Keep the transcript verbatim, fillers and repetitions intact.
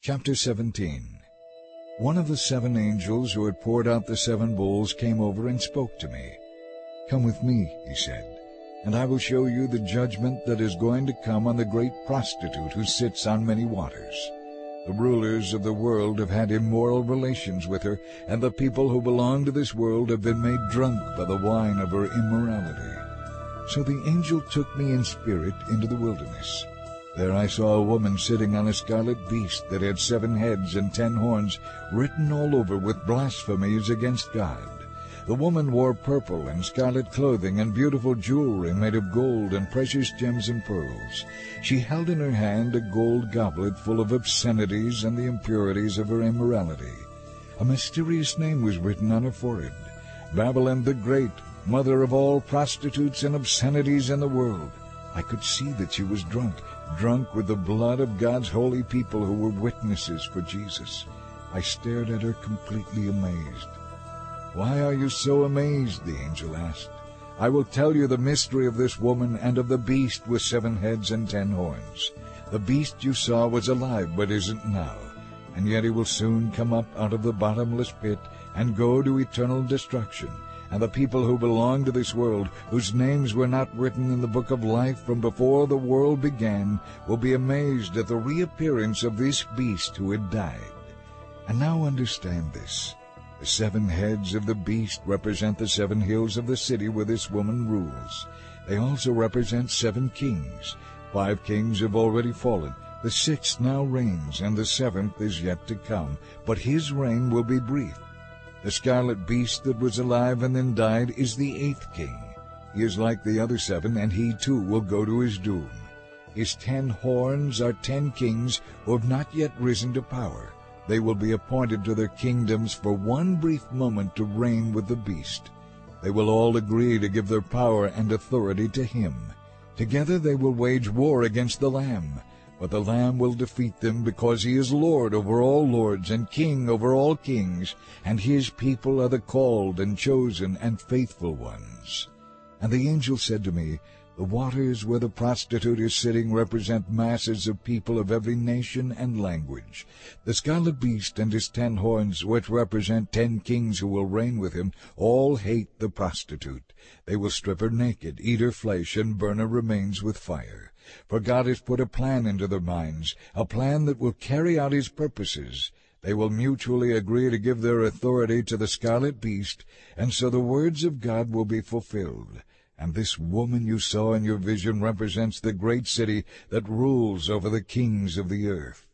Chapter seventeen. One of the seven angels who had poured out the seven bowls came over and spoke to me. "Come with me," he said, "and I will show you the judgment that is going to come on the great prostitute who sits on many waters. The rulers of the world have had immoral relations with her, and the people who belong to this world have been made drunk by the wine of her immorality." So the angel took me in spirit into the wilderness. There I saw a woman sitting on a scarlet beast that had seven heads and ten horns, written all over with blasphemies against God. The woman wore purple and scarlet clothing and beautiful jewelry made of gold and precious gems and pearls. She held in her hand a gold goblet full of obscenities and the impurities of her immorality. A mysterious name was written on her forehead: Babylon the Great, mother of all prostitutes and obscenities in the world. I could see that she was drunk, drunk with the blood of God's holy people who were witnesses for Jesus. I stared at her completely amazed. "Why are you so amazed?" the angel asked. "I will tell you the mystery of this woman and of the beast with seven heads and ten horns. The beast you saw was alive but isn't now, and yet he will soon come up out of the bottomless pit and go to eternal destruction. And the people who belong to this world, whose names were not written in the book of life from before the world began, will be amazed at the reappearance of this beast who had died. And now understand this. The seven heads of the beast represent the seven hills of the city where this woman rules. They also represent seven kings. Five kings have already fallen. The sixth now reigns, and the seventh is yet to come, but his reign will be brief. The scarlet beast that was alive and then died is the eighth king. He is like the other seven, and he too will go to his doom. His ten horns are ten kings who have not yet risen to power. They will be appointed to their kingdoms for one brief moment to reign with the beast. They will all agree to give their power and authority to him. Together they will wage war against the Lamb. But the Lamb will defeat them because he is Lord over all lords and King over all kings, and his people are the called and chosen and faithful ones. And the angel said to me, "The waters where the prostitute is sitting represent masses of people of every nation and language. The scarlet beast and his ten horns, which represent ten kings who will reign with him, all hate the prostitute. They will strip her naked, eat her flesh, and burn her remains with fire. For God has put a plan into their minds, a plan that will carry out his purposes. They will mutually agree to give their authority to the scarlet beast, and so the words of God will be fulfilled. And this woman you saw in your vision represents the great city that rules over the kings of the earth."